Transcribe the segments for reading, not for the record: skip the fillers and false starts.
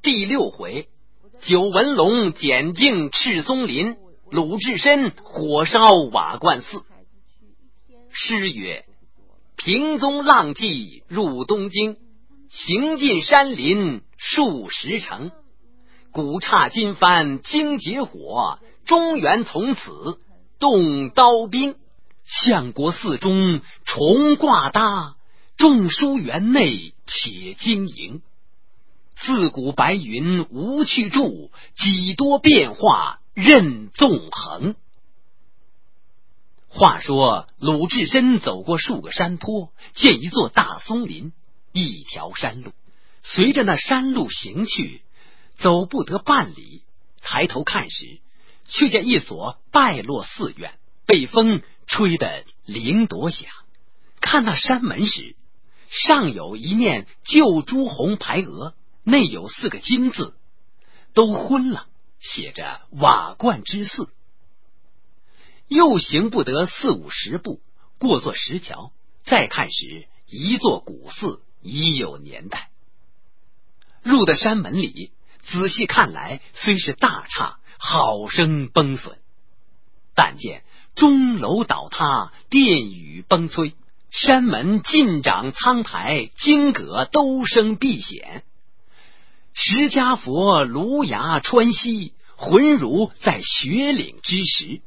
第6回，九纹龙剪径赤松林，鲁智深火烧瓦罐寺。诗曰：平宗浪迹入东京，行尽山林数十城。古刹金幡惊结火，中原从此动刀兵。相国寺中重挂搭，中书园内铁经营。自古白云无去处，几多变化任纵横。话说鲁智深走过数个山坡，见一座大松林，一条山路，随着那山路行去，走不得半里，抬头看时，却见一所败落寺院，被风吹得铃朵响。看那山门时，上有一面旧朱红牌额，内有4个金字，都昏了，写着瓦罐之寺。又行不得40-50步，过座石桥，再看时，一座古寺，已有年代。入的山门里，仔细看来，虽是大刹，好生崩损。但见钟楼倒塌，殿宇崩摧，山门尽长苍苔，金阁都生碧显。释迦佛炉牙穿溪，浑如在雪岭之时。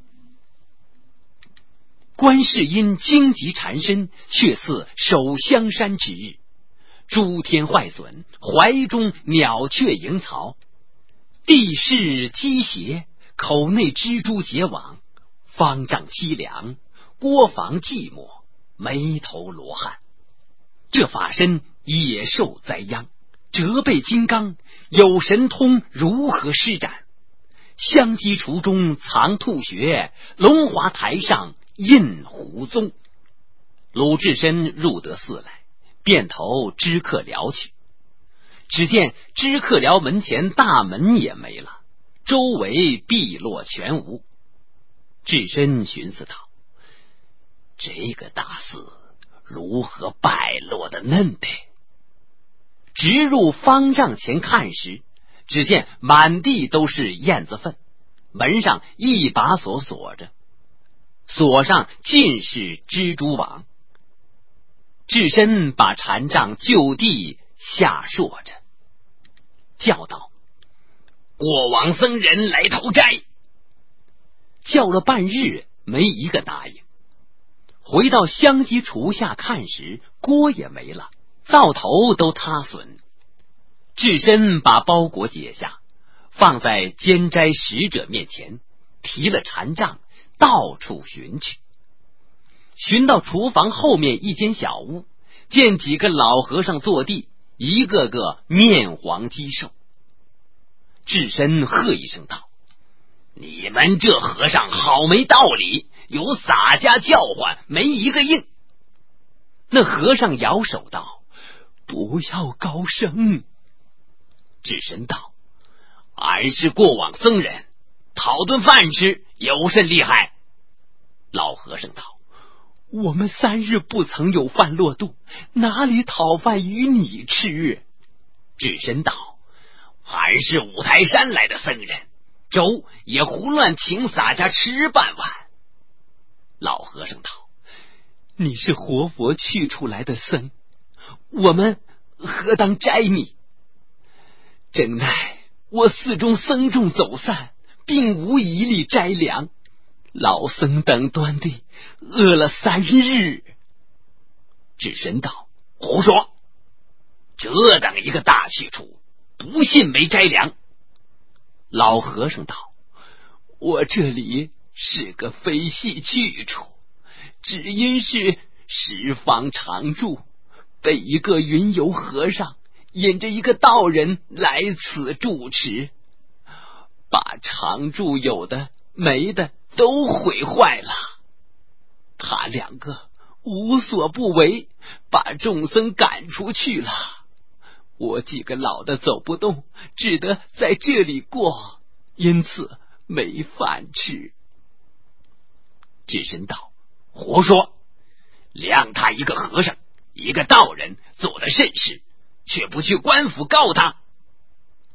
观世音荆棘缠身，却似守香山之日。诸天坏损，怀中鸟雀营巢。地势积斜，口内蜘蛛结网。方丈凄凉，郭房寂寞，眉头罗汉。这法身野兽灾殃，折背金刚，有神通如何施展？香积厨中藏吐血，龙华台上印胡宗。鲁智深入得寺来，便投知客寮去。只见知客寮门前大门也没了，周围碧落全无。智深寻思道：这个大寺如何败落的嫩的？直入方丈前看时，只见满地都是燕子粪，门上一把锁锁着，锁上尽是蜘蛛网。智深把禅杖就地下说着，叫道：过往僧人来投斋。叫了半日，没一个答应。回到香积厨下看时，锅也没了，灶头都塌损。智深把包裹解下，放在监斋使者面前，提了禅杖，到处寻去。寻到厨房后面一间小屋，见几个老和尚坐地，一个个面黄肌瘦。智深喝一声道：你们这和尚好没道理，有洒家叫唤，没一个应。那和尚摇手道：不要高声。智深道：俺是过往僧人，讨顿饭吃，有甚厉害？老和尚道：我们3日不曾有饭落肚，哪里讨饭与你吃？智深道：俺是五台山来的僧人，粥也胡乱请洒家吃半碗。老和尚道：你是活佛去出来的僧，我们何当摘你？正奈我寺中僧众走散，并无一粒斋粮，老僧等端地饿了3日。智深道：胡说！这等一个大去处，不信没斋粮。老和尚道：我这里是个非系去处，只因是十方常住，被一个云游和尚引着一个道人来此住持，把常住有的没的都毁坏了。他2个无所不为，把众僧赶出去了。我几个老的走不动，只得在这里过，因此没饭吃。智深道：胡说！量他一个和尚，一个道人做了甚事，却不去官府告他。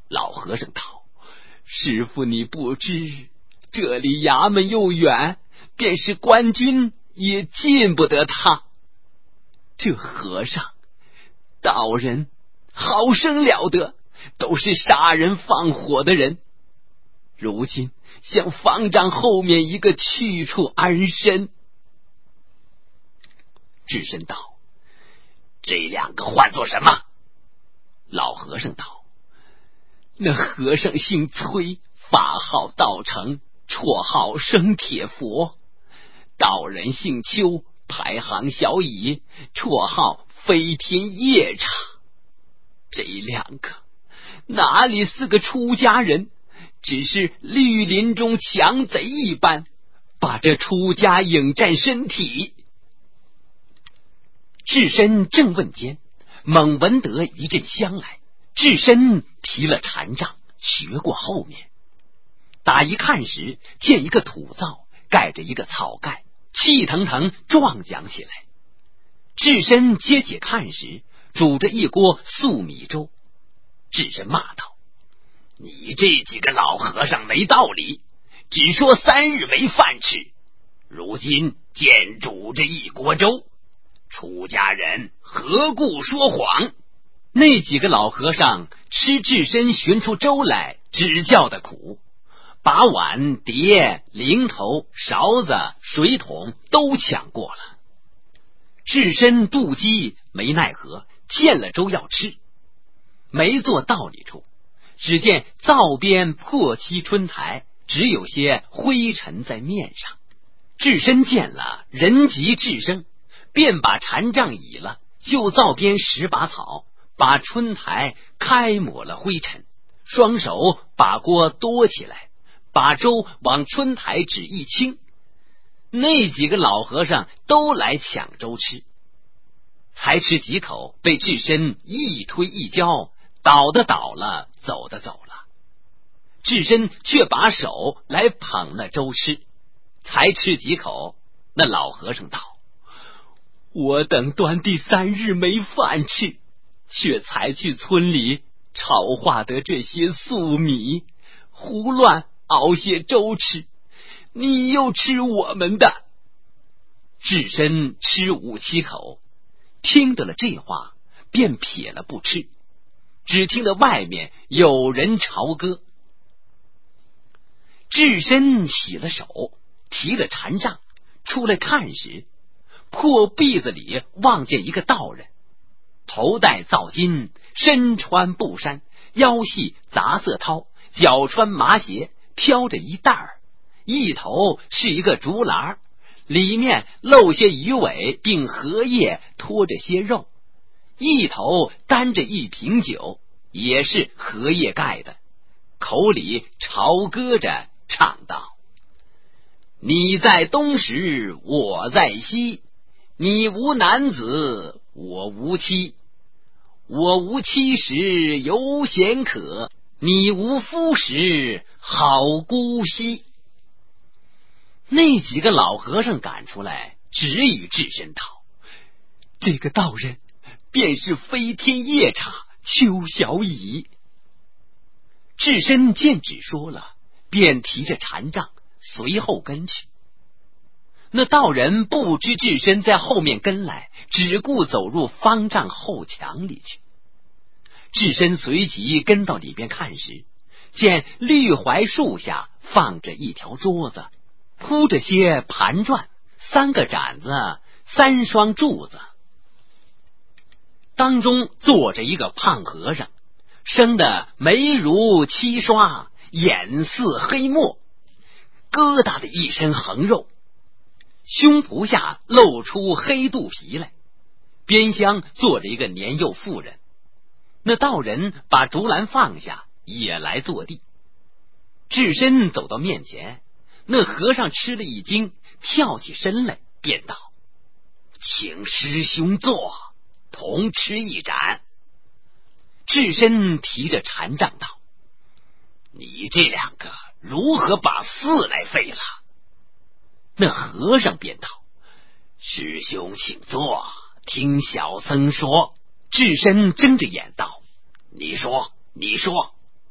老和尚道：师父你不知，这离衙门又远，便是官军也进不得他。这和尚道人好生了得，都是杀人放火的人，如今向方丈后面一个去处安身。智深道：这两个唤作什么？老和尚道：那和尚姓崔，法号道成，绰号生铁佛；道人姓邱，排行小乙，绰号飞天夜叉。这两个哪里是个出家人，只是绿林中强贼一般，把这出家引战身体。智深正问间，猛闻得一阵香来，智深提了禅杖，学过后面。打一看时，见一个土灶盖着一个草盖，气腾腾撞讲起来。智深接起看时，煮着一锅素米粥。智深骂道：你这几个老和尚没道理，只说3日没饭吃，如今见煮着一锅粥，出家人何故说谎？那几个老和尚吃智深寻出粥来，只叫的苦，把碗碟零头勺子水桶都抢过了。智深肚饥没奈何，见了粥要吃，没坐道理处，只见灶边破漆春台，只有些灰尘在面上。智深见了，人急智生，便把禅杖倚了，就灶边拾把草，把春台开抹了灰尘，双手把锅多起来，把粥往春台只一倾。那几个老和尚都来抢粥吃，才吃几口，被智深一推一浇，倒的倒了，走的走了。智深却把手来捧那粥吃，才吃几口，那老和尚道：我等端第3日没饭吃，却才去村里炒化得这些素米，胡乱熬些粥吃，你又吃我们的。智深吃5、7口，听得了这话，便撇了不吃，只听得外面有人朝歌。智深洗了手，提了禅杖，出来看时，破壁子里望见一个道人，头戴皂巾，身穿布衫，腰系杂色绦，脚穿麻鞋，挑着一袋儿，一头是一个竹篮，里面露些鱼尾，并荷叶拖着些肉，一头担着一瓶酒，也是荷叶盖的，口里朝歌着唱道：你在东时，我在西，你无男子，我无妻，我无妻时犹闲可，你无夫时好姑息。那几个老和尚赶出来，只与智深道：这个道人便是飞天夜叉邱小乙。智深见只说了，便提着禅杖随后跟去。那道人不知智深在后面跟来，只顾走入方丈后墙里去。智深随即跟到里边看时，见绿槐树下放着一条桌子，铺着些盘转，3个盏子，3双柱子，当中坐着一个胖和尚，生得眉如漆刷，眼似黑墨，疙瘩的一身横肉，胸脯下露出黑肚皮来，边厢坐着一个年幼妇人。那道人把竹篮放下，也来坐地。智深走到面前，那和尚吃了一惊，跳起身来，便道：请师兄坐，同吃一盏。智深提着禅杖道：你这两个如何把寺来废了？那和尚便道：师兄请坐，听小僧说。智深睁着眼道：你说，你说。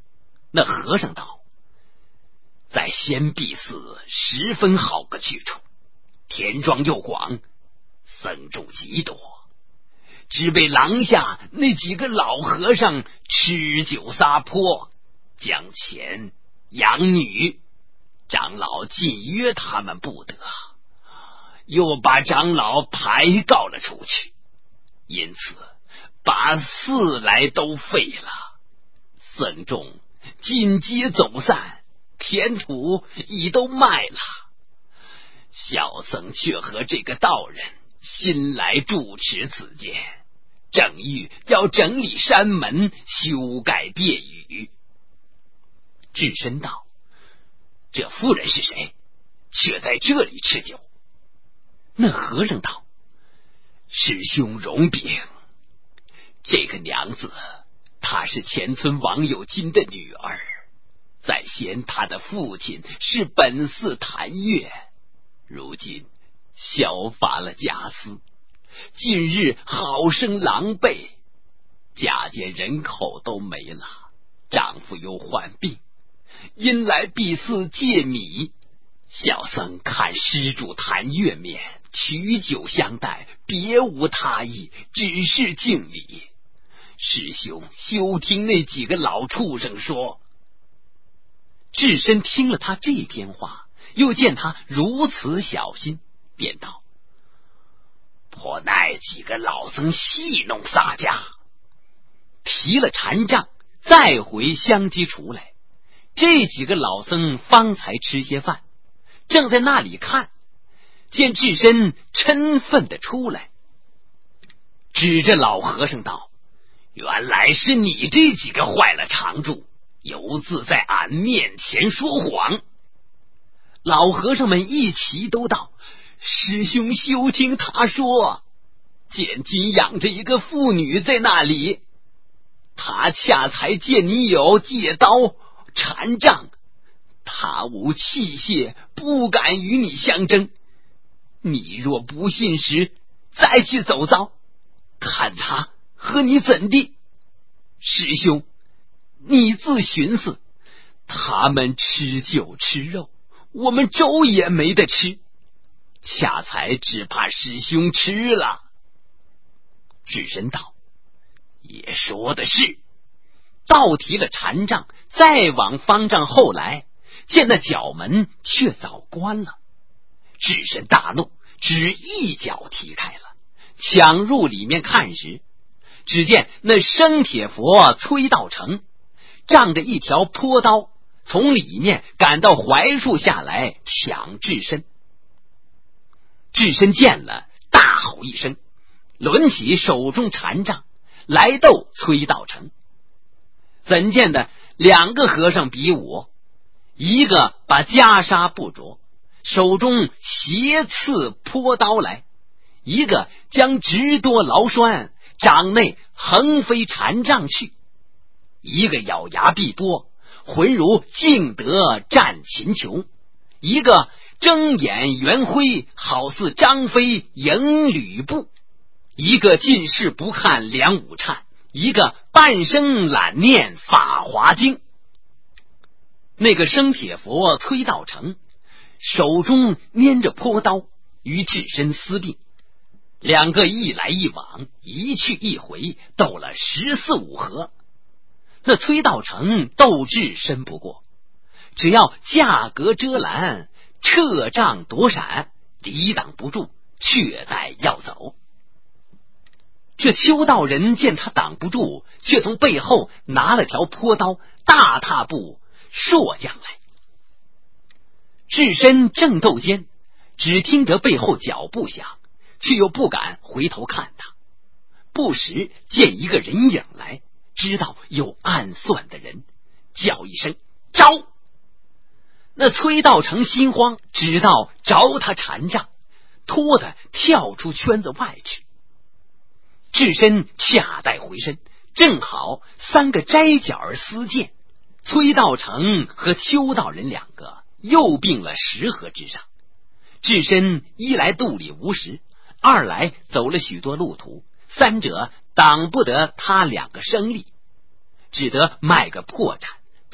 那和尚道：在仙壁寺十分好个去处，田庄又广，僧众极多，只被廊下那几个老和尚吃酒撒泼，将钱养女，长老禁约他们不得，又把长老排告了出去，因此把寺来都废了。僧众尽皆走散，田土已都卖了。小僧却和这个道人新来住持此间，正欲要整理山门，修改殿宇。智深道：这妇人是谁？却在这里吃酒？那和尚道：师兄容禀，这个娘子她是前村王有金的女儿，在先她的父亲是本寺谭月，如今削发了家私，近日好生狼狈，家间人口都没了，丈夫又患病，因来敝寺借米。小僧看施主谭月面，取酒相待，别无他意，只是敬礼。师兄休听那几个老畜生说。智深听了他这篇话，又见他如此小心，便道：颇奈几个老僧戏弄洒家。提了禅杖，再回香积出来。这几个老僧方才吃些饭，正在那里看，见智深嗔愤地出来，指着老和尚道：原来是你这几个坏了常住，犹自在俺面前说谎。老和尚们一齐都道：师兄休听他说，见今养着一个妇女在那里，他恰才见你有戒刀禅杖，他无器械，不敢与你相争。你若不信时，再去走遭，看他和你怎地。师兄，你自寻思，他们吃酒吃肉，我们粥也没得吃，恰才只怕师兄吃了。智深道：也说的是。倒提了禅杖，再往方丈后来，见那角门却早关了。智深大怒，只一脚踢开了，抢入里面看时，只见那生铁佛崔道成仗着一条坡刀，从里面赶到槐树下来抢智深。智深见了，大吼一声，抡起手中禅杖来斗崔道成。怎见的两个和尚比武，一个把袈裟不着，手中斜刺坡刀来，一个将直多牢栓，掌内横飞禅杖去，一个咬牙必波，浑如敬德战秦琼，一个睁眼圆挥，好似张飞迎吕布，一个尽是不看梁武颤，一个半生懒念法华经。那个生铁佛崔道成手中拈着坡刀，与智深厮并，两个一来一往，一去一回，斗了14、15合。那崔道成斗智深不过，只要架格遮拦，撤杖躲闪，抵挡不住，却待要走。这邱道人见他挡不住，却从背后拿了条坡刀，大踏步槊将来。智深正斗间，只听得背后脚步响，却又不敢回头看他。不时见一个人影来，知道有暗算的人，叫一声招。那崔道成心慌，知道着他禅杖，拖得跳出圈子外去。智深恰待回身，正好三个摘角儿厮见，崔道成和邱道人两个又并了10合之上。智深一来肚里无食，二来走了许多路途，三者挡不得他两个生力，只得卖个破绽，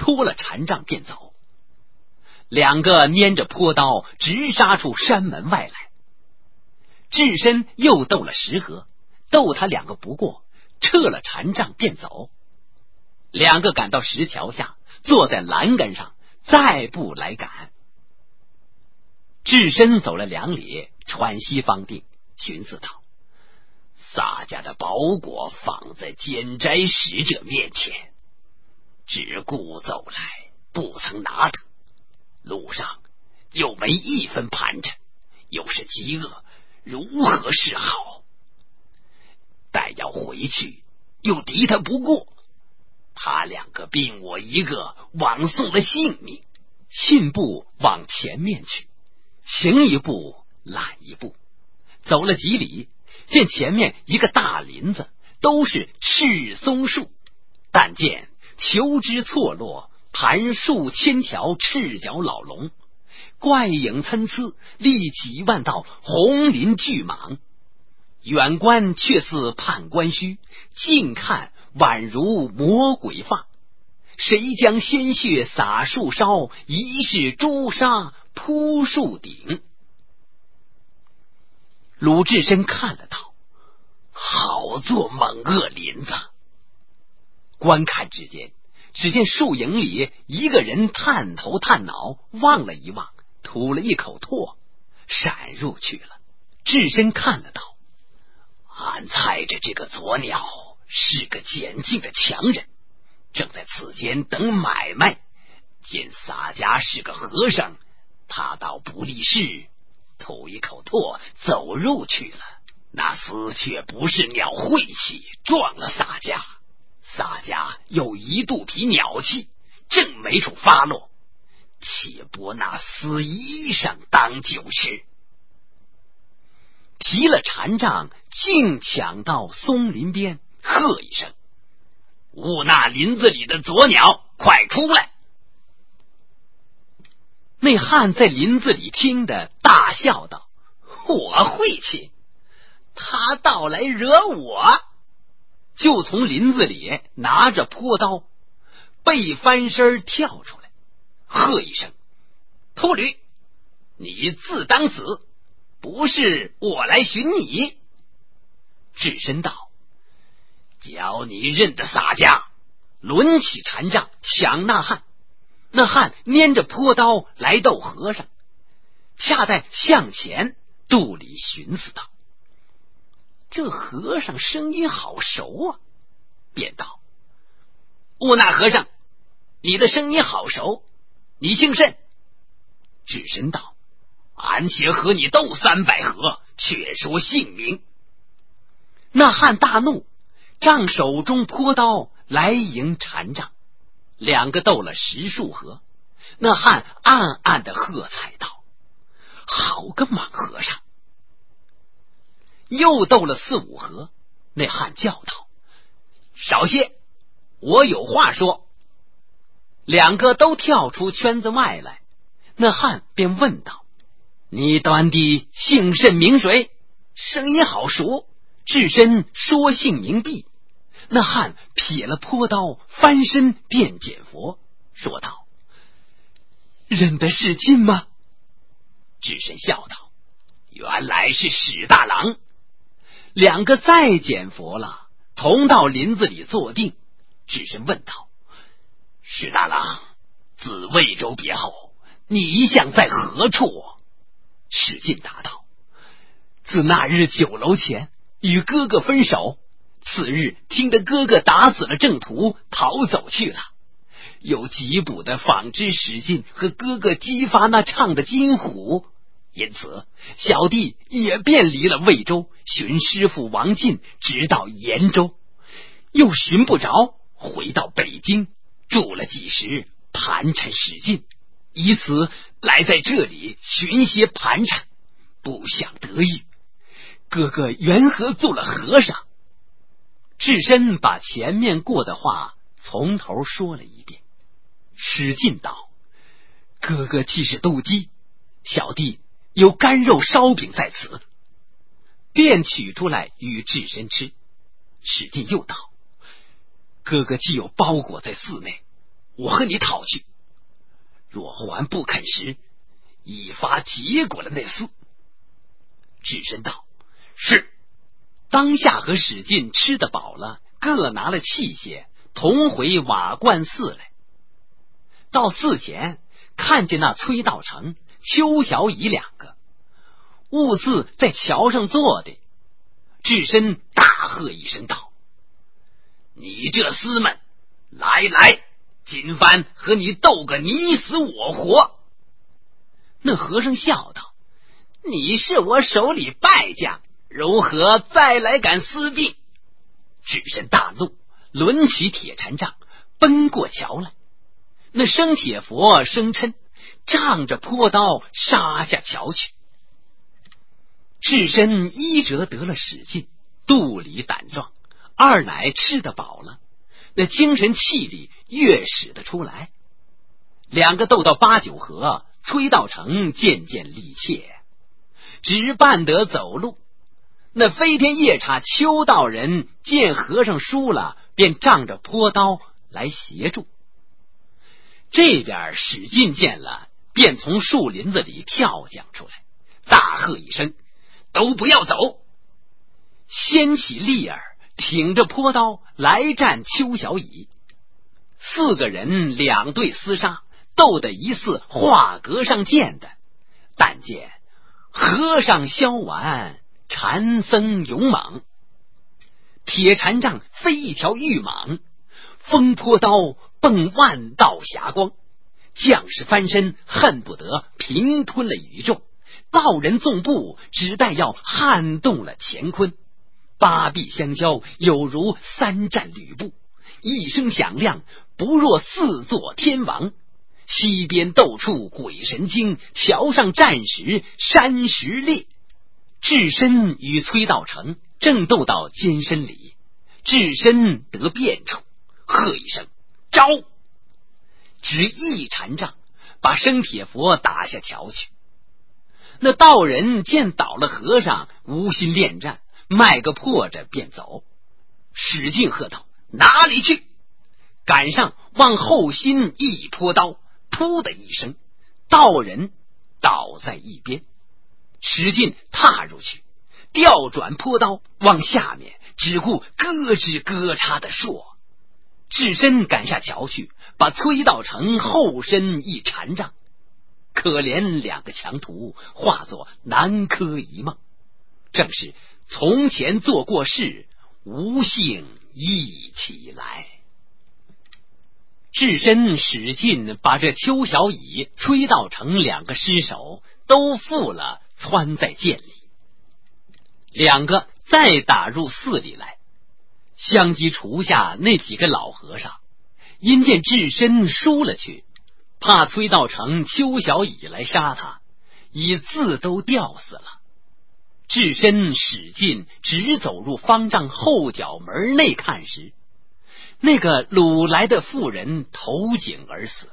脱了禅杖便走。两个拈着坡刀直杀出山门外来。智深又斗了10合，斗他2个不过，撤了禅杖便走。两个赶到石桥下，坐在栏杆上，再不来赶。智深走了2里，喘息方定，寻思道：洒家的包裹放在监斋使者面前，只顾走来，不曾拿得，路上又没一分盘缠，又是饥饿，如何是好？待要回去，又敌他不过，他2个并我一个，枉送了性命。信步往前面去，行一步懒一步，走了几里，见前面一个大林子，都是赤松树，但见球枝错落，盘数千条赤脚老龙，怪影参差，立几万道红鳞巨蟒。远观却似判官须，近看宛如魔鬼发。谁将鲜血洒树梢，疑是朱砂铺树顶。鲁智深看了道：好作猛恶林子。观看之间，只见树影里一个人探头探脑，望了一望，吐了一口唾，闪入去了。智深看了道：俺猜着这个左鸟是个简净的强人，正在此间等买卖，见洒家是个和尚，他倒不立事，吐一口唾走入去了。那厮却不是鸟晦气，撞了洒家，洒家有一肚皮鸟气，正没处发落，且剥那厮衣裳当酒吃。提了禅杖，竟抢到松林边，喝一声：误那林子里的左鸟，快出来！那汉在林子里听得大笑道：我晦气，他倒来惹我！就从林子里拿着坡刀，背翻身跳出来，喝一声：秃驴，你自当死，不是我来寻你。智深道：教你认得洒家！抡起禅杖抢那汉。那汉拈着坡刀来斗和尚，恰待向前，肚里寻思道：这和尚声音好熟啊，便道：悟那和尚，你的声音好熟，你姓甚？智深道：俺且和你斗300合，却说姓名。那汉大怒，仗手中坡刀来迎禅杖，两个斗了10数合。那汉暗暗的喝彩道：好个莽和尚！又斗了4、5合，那汉叫道：少些，我有话说。两个都跳出圈子外来，那汉便问道：你端的姓甚名谁？声音好熟。智深说姓名毕，那汉撇了坡刀，翻身便捡佛，说道：认得是金吗？智深笑道：原来是史大郎。两个再捡佛了，同到林子里坐定。智深问道：史大郎，自魏州别后，你一向在何处？史进答道：自那日酒楼前与哥哥分手，次日听得哥哥打死了正途，逃走去了。有缉捕的纺织史进和哥哥激发那唱的金虎，因此小弟也便离了魏州，寻师傅王进，直到延州，又寻不着，回到北京，住了几时，盘缠史进，以此来在这里寻些盘缠，不想得遇。哥哥缘何做了和尚？智深把前面过的话从头说了一遍。史进道：哥哥既是妒忌，小弟有干肉烧饼在此，便取出来与智深吃。史进又道：哥哥既有包裹在寺内， 我和你讨去。若还不肯时，一发结果了那厮。智深道：是。当下和史进吃得饱了，各拿了器械，同回瓦罐寺来。到寺前，看见那崔道成、邱小乙两个，兀自在桥上坐的。智深大喝一声道：你这厮们，来来，今番和你斗个你死我活。那和尚笑道：你是我手里败将，如何再来敢私并？智深大怒，抡起铁禅杖，奔过桥来。那生铁佛生嗔，仗着坡刀杀下桥去。智深一折得了使劲，肚里胆壮，二乃吃得饱了，那精神气力越使得出来。两个斗到八九合，崔道成渐渐力怯，只办得走路。那飞天夜叉邱道人见和尚输了，便仗着坡刀来协助。这边史进见了，便从树林子里跳将出来，大喝一声：都不要走！掀起立儿，挺着坡刀来战邱小乙。四个人两队厮杀，斗得疑似画格上见的。但见和尚削完，禅僧勇猛，铁禅杖飞一条玉蟒，风坡刀蹦万道霞光，将士翻身恨不得平吞了宇宙。道人纵步，只待要撼动了乾坤。八臂相交，有如三战吕布，一声响亮，不若四座天王。西边斗处鬼神惊，桥上战时山石裂。智深与崔道成正斗到肩身里，智深得变处，喝一声招，只一禅杖把生铁佛打下桥去。那道人见倒了和尚，无心恋战，迈个破着便走。史进喝道：哪里去？赶上往后心一泼刀，噗的一声，道人倒在一边。史进踏入去，调转坡刀往下面，只顾咯吱咯嚓的说。智深赶下桥去，把崔道成后身一禅杖。可怜两个强徒化作南柯一梦，正是从前做过事，无幸忆起来。智深史进把这邱小乙、崔道成两个尸首都缚了，窜在涧里。两个再打入寺里来，相继除下那几个老和尚，因见智深输了去，怕崔道成、邱小乙来杀他，已自都吊死了。智深史进直走入方丈后角门内看时，那个掳来的妇人投井而死。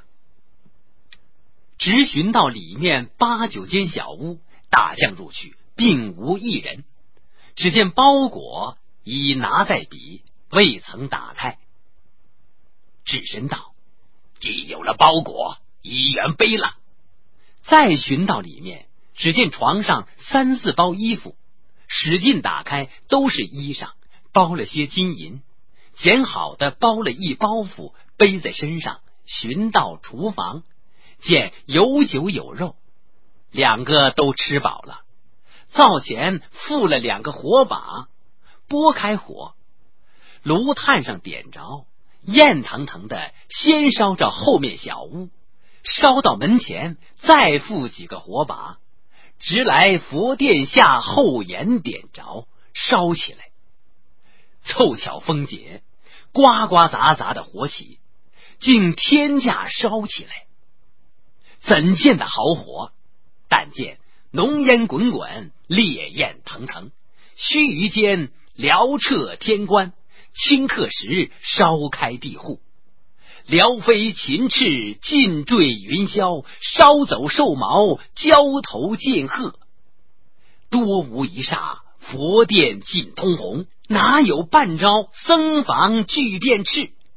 直寻到里面八九间小屋，大将入去，并无一人。只见包裹已拿在笔，未曾打开。智深道：既有了包裹，一员背了。再寻到里面，只见床上三四包衣服，使劲打开，都是衣裳，包了些金银，捡好的包了一包袱，背在身上，寻到厨房，见有酒有肉，两个都吃饱了。灶前附了两个火把，拨开火，炉炭上点着，焰腾腾的先烧着后面小屋，烧到门前，再附几个火把，直来佛殿下后檐点着，烧起来。凑巧风解，呱呱杂杂的火起，竟天价烧起来。怎见的好火？但见浓烟滚滚，烈焰腾腾，须臾间燎彻天关，顷刻时烧开地户，辽飞禽翅，尽坠云霄，烧走兽毛，焦头见褐。多无一刹，佛殿尽通红，哪有半招僧房俱变赤？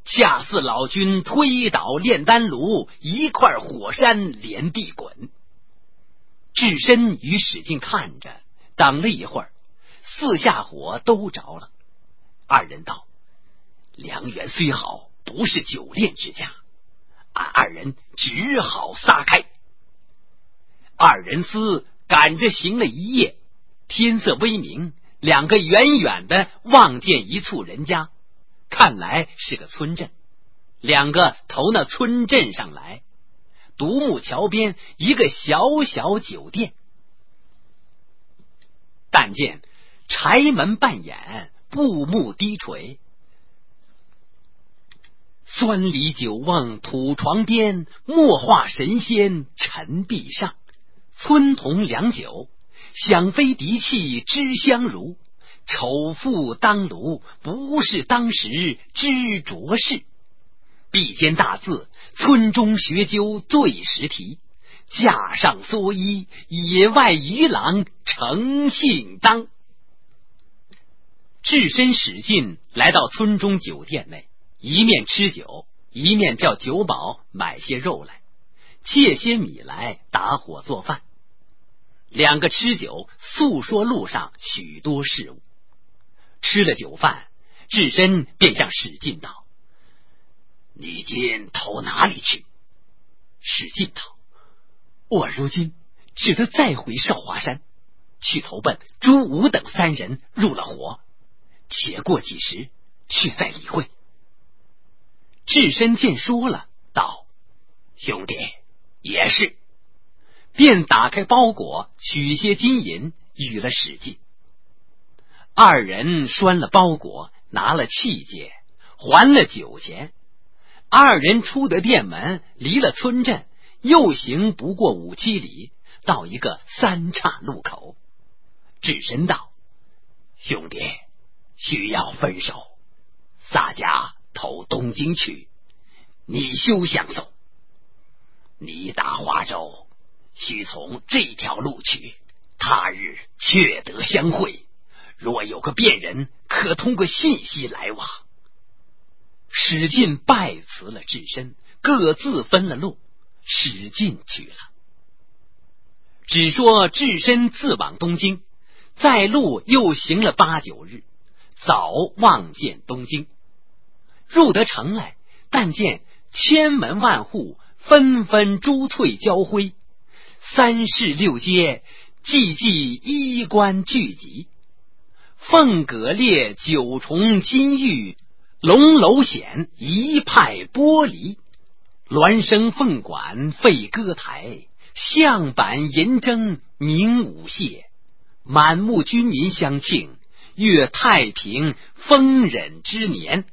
恰似老君推倒炼丹炉，一块火山连地滚。智深与史进看着，等了一会儿，四下火都着了。二人道：良缘虽好，不是久炼之家，俺二人只好撒开。二人厮赶着行了一夜，天色微明，两个远远的望见一簇人家，看来是个村镇。两个投那村镇上来，独木桥边一个小小酒店。但见柴门半掩，布幕低垂，酸梨酒瓮土床边，墨画神仙陈壁上。村童良酒，响飞笛器知香如。丑妇当炉，不是当时知浊事。壁间大字，村中学究最识题。架上蓑衣，野外渔郎诚信当。智深史进来到村中酒店内，一面吃酒，一面叫酒保买些肉来，切些米来打火做饭。两个吃酒，诉说路上许多事物。吃了酒饭，智深便向史进道：你今投哪里去？史进道：我如今只得再回少华山，去投奔朱武等三人入了伙，且过几时却再理会。智深见说了，道：兄弟也是，便打开包裹，取些金银与了史进。二人拴了包裹，拿了器械，还了酒钱。二人出得店门，离了村镇，又行不过5-7里，到一个三岔路口。智深道：兄弟需要分手，洒家投东京去，你休相送。你打华州，须从这条路去，他日确得相会。若有个便人，可通过信息来往。史进拜辞了智深，各自分了路，史进去了。只说智深自往东京，在路又行了8-9日，早望见东京。入得城来，但见千门万户，纷纷珠翠交辉，3市6街，济衣冠聚集。凤阁列9重金玉，龙楼显一派玻璃。鸾声凤管沸歌台，象板银筝鸣舞榭。满目军民相庆，越太平丰忍之年。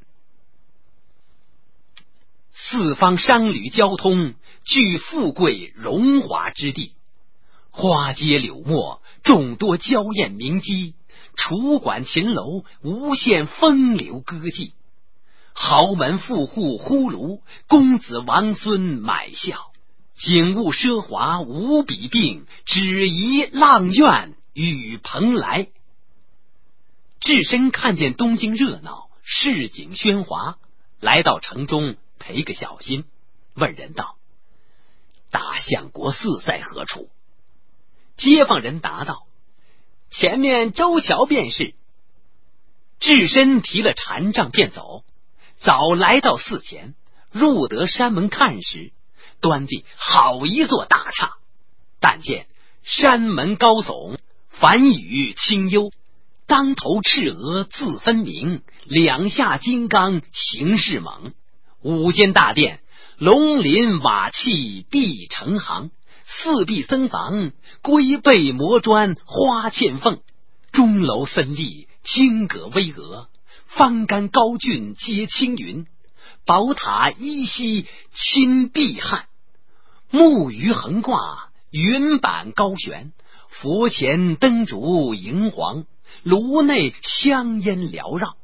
四方商旅交通，居富贵荣华之地。花街柳陌，众多娇艳名妓。楚馆琴楼，无限风流歌妓。豪门富户呼噜，公子王孙买笑。景物奢华无比病，只宜阆苑与蓬莱。智深看见东京热闹，市井喧哗，来到城中赔个小心，问人道：大相国寺在何处？街坊人答道：前面周桥便是。智深提了禅杖便走，早来到寺前，入得山门看时，端地好一座大刹。但见山门高耸，繁雨清幽，当头赤额自分明，两下金刚形势猛。5间大殿，龙鳞瓦器壁成行，四壁僧房，龟背磨砖花嵌缝。钟楼森立，金阁巍峨，方杆高峻接青云。宝塔依稀侵碧汉，木鱼横挂，云板高悬。佛前灯烛荧黄，炉内香烟缭绕。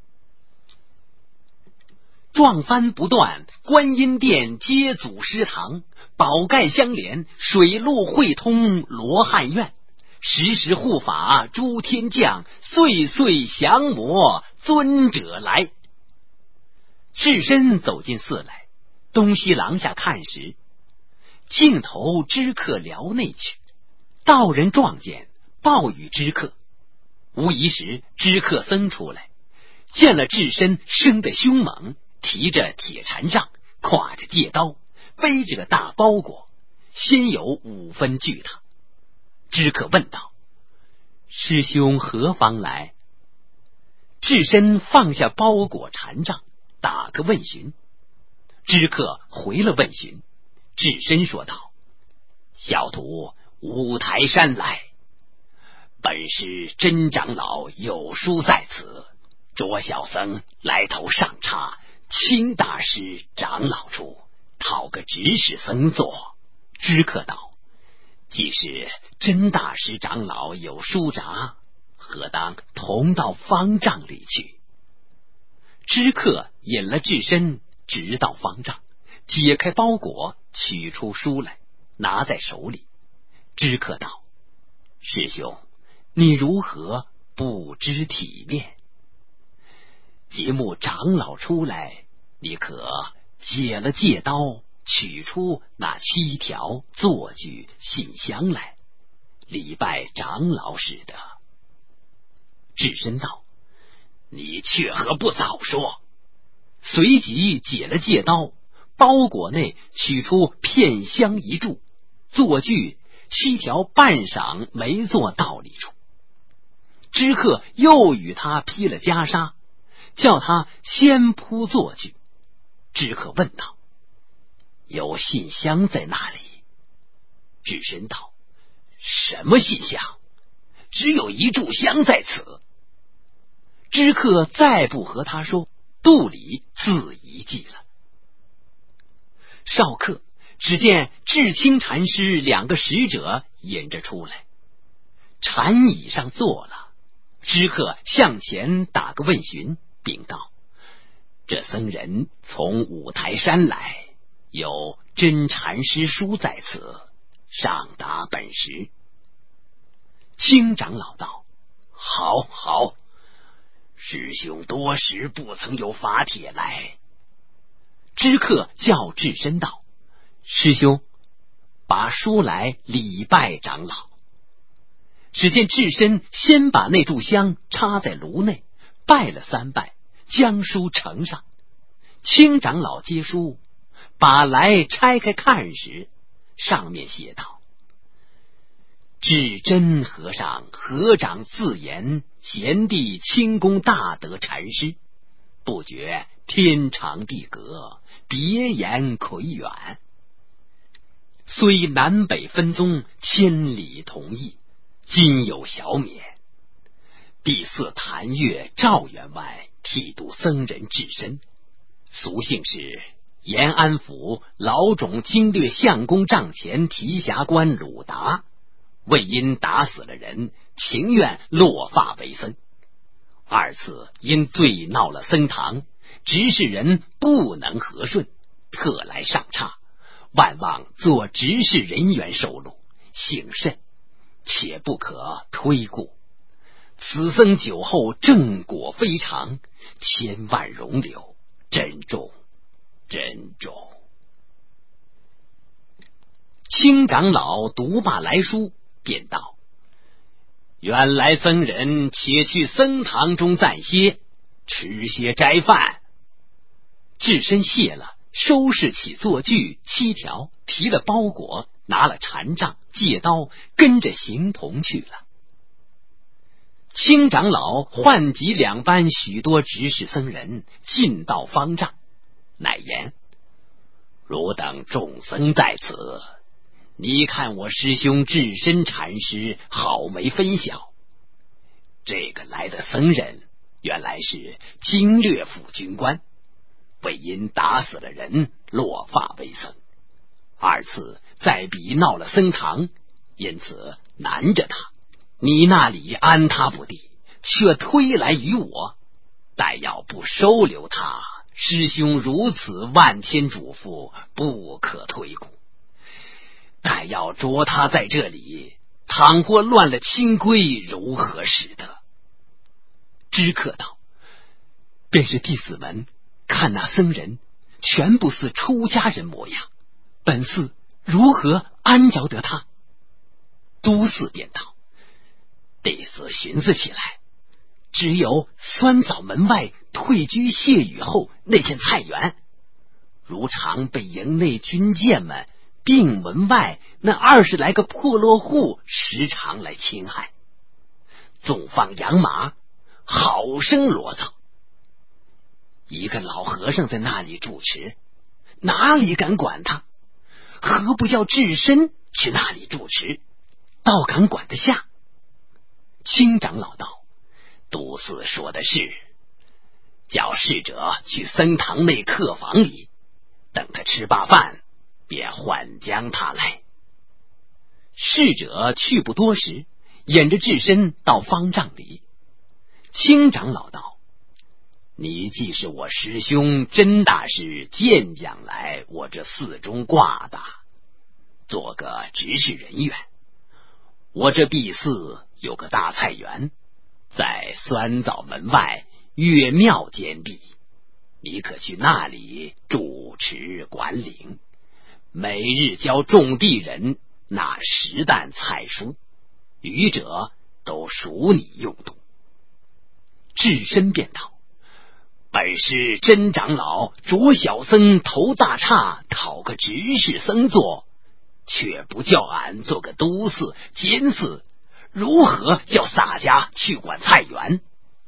撞幡不断，观音殿接祖师堂，宝盖相连，水陆汇通罗汉院。时时护法诸天将，岁岁降魔尊者来。 智深走进寺来，东西廊下看时，径投知客寮内去。道人撞见，报与知客。无疑时，知客僧出来，见了智深生得凶猛，提着铁禅杖，挎着戒刀，背着个大包裹，先有5分惧他。知客问道：师兄何方来？智深放下包裹禅杖，打个问询。知客回了问询。智深说道：小徒五台山来，本是真长老有书在此，着小僧来投上差清大师长老处，讨个执事僧做。知客道：既是真大师长老有书札，何当同到方丈里去？知客引了智深直到方丈，解开包裹，取出书来，拿在手里。知客道：师兄，你如何不知体面？节目长老出来，你可解了戒刀，取出那7条坐具信箱来，礼拜长老使得。智深道：你却何不早说？随即解了戒刀，包裹内取出片香一柱，坐具7条半晌没坐道理处。知客又与他披了袈裟，叫他先铺坐具。知客问道：有信箱在哪里？智深道：什么信箱？只有一炷香在此。知客再不和他说，肚里自遗记了。少客只见智清禅师2个使者引着出来，禅椅上坐了。知客向前打个问询，禀道：这僧人从五台山来，有真禅师书在此，上达本时。清长老道：好好，师兄多时不曾有法帖来。知客叫智深道：师兄，把书来礼拜长老。只见智深先把那炷香插在炉内，拜了3拜，将书呈上。清长老接书，把来拆开看时，上面写道：智真和尚合掌自言贤弟清功大德禅师，不觉天长地隔，别言魁远。虽南北分宗，千里同义，今有小免。第4谭岳赵员外剃度僧人智深，俗姓是延安府老种经略相公帐前提辖官鲁达，为因打死了人，情愿落发为僧。2次因醉闹了僧堂，执事人不能和顺，特来上差，万望做执事人员受禄，幸甚，且不可推故。此僧酒后正果非常，千万容留，珍重珍重。清长老读罢来书，便道：原来僧人且去僧堂中暂歇，吃些斋饭。智深谢了，收拾起坐具7条，提了包裹，拿了禅杖戒刀，跟着行童去了。清长老唤集2班许多执事僧人，进到方丈，乃言：汝等众僧在此，你看我师兄智深禅师好没分晓。这个来的僧人原来是经略府军官，为因打死了人，落发为僧。2次在彼闹了僧堂，因此难着他，你那里安他不地，却推来于我。但要不收留他，师兄如此万千嘱咐，不可推故。但要捉他在这里，倘或乱了清规，如何使得？知客道：便是弟子们看那僧人全不似出家人模样，本寺如何安着得他？都寺便道：弟子寻思起来，只有酸枣门外退居谢雨后那片菜园，如常被营内军舰们并门外那20来个破落户时常来侵害，纵放养马，好生罗嗦。一个老和尚在那里住持，哪里敢管他？何不叫智深去那里住持，倒敢管得下？清长老道：都寺说的是，叫侍者去僧堂内客房里，等他吃罢饭，便唤将他来。侍者去不多时，引着智深到方丈里。清长老道：你既是我师兄，真大事见将来我这寺中挂的，做个执事人员。我这闭寺有个大菜园，在酸枣门外岳庙间壁，你可去那里主持管理，每日教种地人拿10担菜蔬，余者都属你用度。智深便道：本是真长老着小僧头大叉讨个执事僧做，却不叫俺做个都寺监寺，如何叫洒家去管菜园？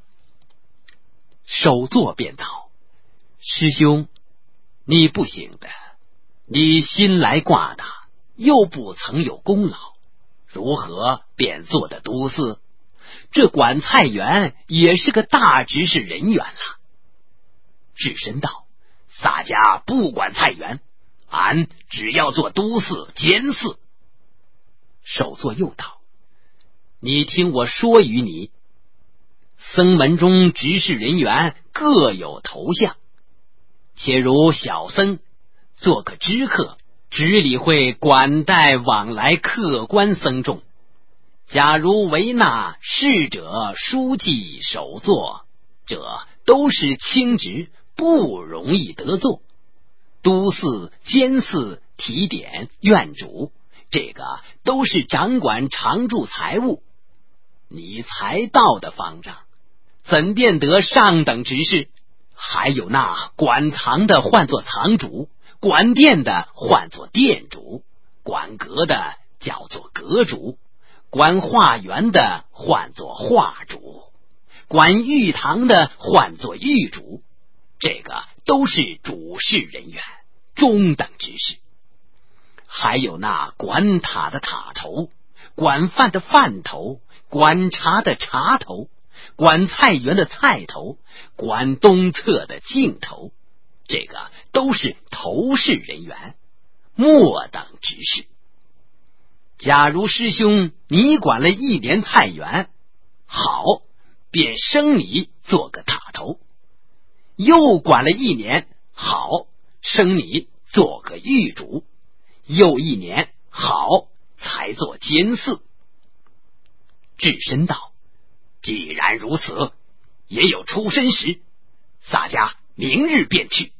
首座便道：师兄，你不行的，你新来挂的，又不曾有功劳，如何便做的都寺？这管菜园也是个大执事人员了。智深道：洒家不管菜园，俺只要做都寺监寺。首座又道：你听我说与你，僧门中执事人员各有头像，且如小僧做个知客，只理会管待往来客官僧众；假如为纳侍者、书记、首座，这都是清职，不容易得做。都寺、监寺、提点、院主，这个都是掌管常住财物。你才到的方丈，怎便得上等执事？还有那管藏的唤作藏主，管店的唤作店主，管阁的叫做阁主，管画园的唤作画主，管玉堂的唤作玉主，这个都是主事人员，中等执事。还有那管塔的塔头，管饭的饭头，管茶的茶头，管菜园的菜头，管东侧的镜头，这个都是头事人员，末等执事。假如师兄你管了1年菜园，好，便升你做个塔头；又管了1年，好，升你做个狱主；又1年，好，才做监寺。智深道：既然如此，也有出身时，洒家明日便去。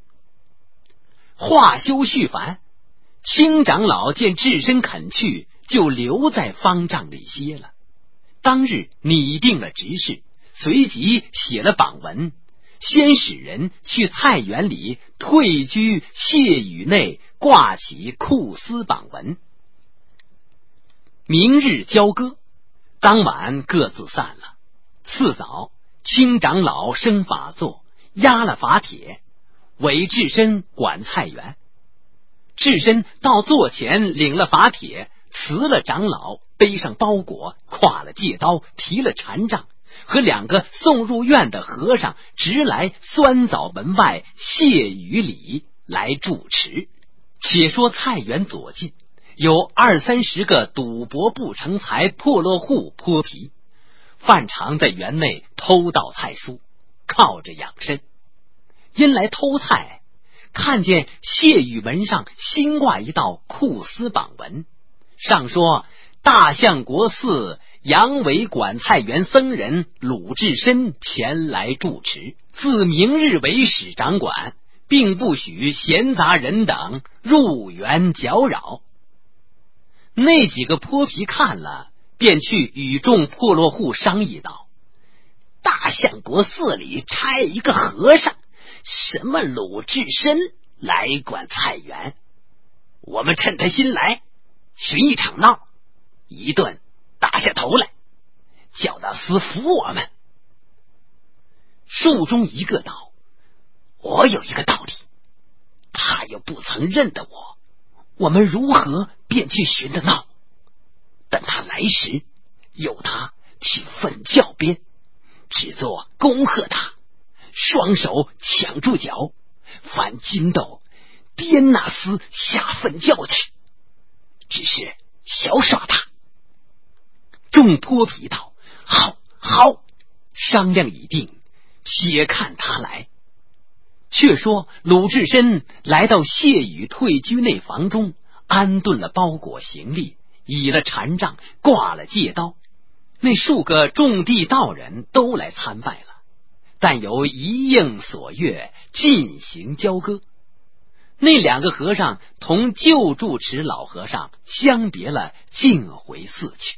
话休续繁，清长老见智深肯去，就留在方丈里歇了。当日拟定了执事，随即写了榜文，先使人去菜园里退居谢雨内挂起库司榜文。明日交割，当晚各自散了。次早，清长老升法座，压了法帖，委智深管菜园。智深到座前领了法帖，辞了长老，背上包裹，挎了戒刀，提了禅杖，和2个送入院的和尚直来酸枣门外谢雨里来住持。且说菜园左近有20-30个赌博不成才破落户泼皮，犯常在园内偷盗菜蔬，靠着养身。因来偷菜，看见谢雨门上新挂一道库司榜文，上说大相国寺杨伟管菜园僧人鲁智深前来住持， 自明日为使掌管，并不许闲杂人等入园搅扰。那几个泼皮看了，便去与众破落户商议道：大相国寺里差一个和尚，什么鲁智深来管菜园，我们趁他新来，寻一场闹，一顿打下头来，叫他司服我们。树中一个道：我有一个道理，他又不曾认得我们如何便去寻的闹？等他来时，由他去粪窖边，只做恭贺他，双手抢住脚，凡筋斗颠那厮下粪窖去，只是小耍他。众泼皮道：好，好，商量已定，且看他来。却说鲁智深来到谢宇退居内房中，安顿了包裹行李，倚了禅杖，挂了戒刀。那数个种地道人都来参拜了，但有一应所愿，进行交割。那两个和尚同旧住持老和尚相别了，径回寺去。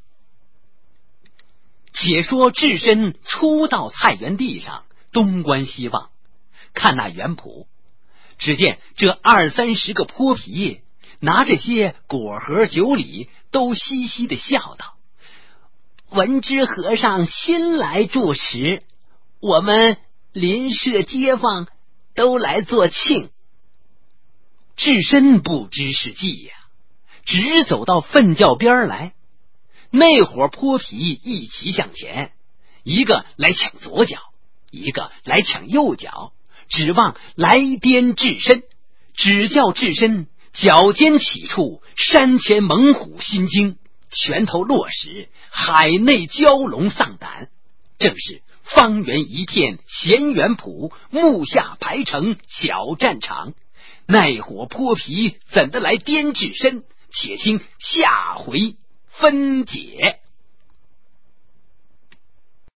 且说智深初到菜园地上，东观西望，看那园圃，只见这20-30个泼皮拿着些果盒酒礼，都嘻嘻地笑道：闻知和尚新来住持，我们邻舍街坊都来做庆。智深不知是计呀，只走到粪窖边来。那伙泼皮一齐向前，一个来抢左脚，一个来抢右脚，指望来颠智深。只叫智深脚尖起处，山前猛虎心惊，拳头落时，海内蛟龙丧胆。正是方圆一片闲园圃，木下排成小战场。那伙泼皮怎的来颠智深？且听下回分解。